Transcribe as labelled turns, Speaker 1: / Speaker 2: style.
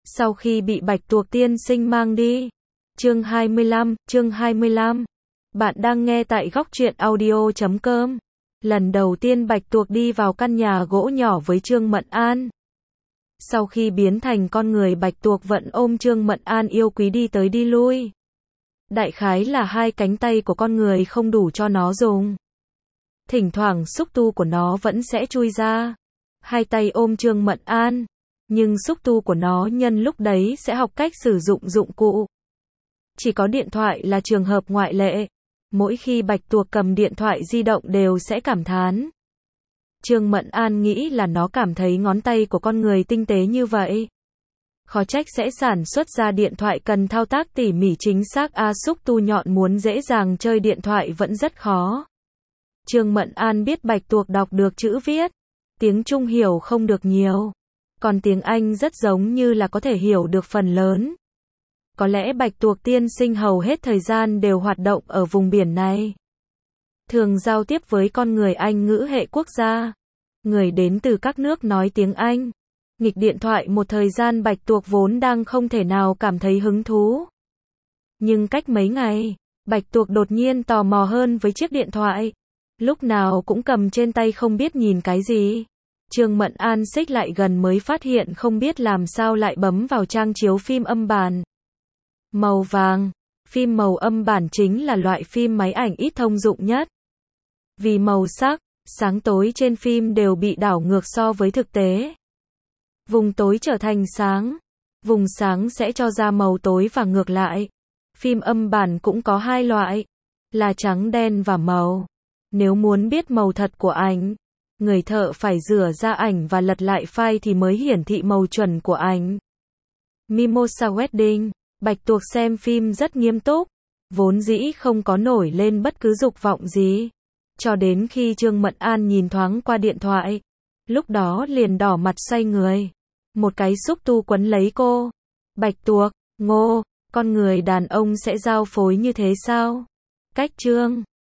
Speaker 1: Sau khi bị Bạch Tuộc tiên sinh mang đi. Chương 25. Bạn đang nghe tại góc truyện audio.com. Lần đầu tiên Bạch Tuộc đi vào căn nhà gỗ nhỏ với Trương Mận An. Sau khi biến thành con người, Bạch Tuộc vẫn ôm Trương Mận An yêu quý đi tới đi lui. Đại khái là hai cánh tay của con người không đủ cho nó dùng. Thỉnh thoảng xúc tu của nó vẫn sẽ chui ra. Hai tay ôm Trương Mận An. Nhưng xúc tu của nó nhân lúc đấy sẽ học cách sử dụng dụng cụ. Chỉ có điện thoại là trường hợp ngoại lệ. Mỗi khi Bạch Tuộc cầm điện thoại di động đều sẽ cảm thán. Trương Mận An nghĩ là nó cảm thấy ngón tay của con người tinh tế như vậy. Khó trách sẽ sản xuất ra điện thoại cần thao tác tỉ mỉ chính xác. Xúc tu nhọn muốn dễ dàng chơi điện thoại vẫn rất khó. Trương Mận An biết Bạch Tuộc đọc được chữ viết. Tiếng Trung hiểu không được nhiều. Còn tiếng Anh rất giống như là có thể hiểu được phần lớn. Có lẽ Bạch Tuộc tiên sinh hầu hết thời gian đều hoạt động ở vùng biển này. Thường giao tiếp với con người Anh ngữ hệ quốc gia. Người đến từ các nước nói tiếng Anh. Nghịch điện thoại một thời gian Bạch Tuộc vốn đang không thể nào cảm thấy hứng thú. Nhưng cách mấy ngày, Bạch Tuộc đột nhiên tò mò hơn với chiếc điện thoại. Lúc nào cũng cầm trên tay không biết nhìn cái gì. Trương Mận An xích lại gần mới phát hiện không biết làm sao lại bấm vào trang chiếu phim âm bản. Màu vàng. Phim màu âm bản chính là loại phim máy ảnh ít thông dụng nhất. Vì màu sắc, sáng tối trên phim đều bị đảo ngược so với thực tế. Vùng tối trở thành sáng. Vùng sáng sẽ cho ra màu tối và ngược lại. Phim âm bản cũng có hai loại. Là trắng đen và màu. Nếu muốn biết màu thật của ảnh, người thợ phải rửa ra ảnh và lật lại file thì mới hiển thị màu chuẩn của ảnh. Mimosa Wedding. Bạch Tuộc xem phim rất nghiêm túc. Vốn dĩ không có nổi lên bất cứ dục vọng gì. Cho đến khi Trương Mận An nhìn thoáng qua điện thoại. Lúc đó liền đỏ mặt xoay người. Một cái xúc tu quấn lấy cô. Bạch Tuộc, ngô, con người đàn ông sẽ giao phối như thế sao? Cách Trương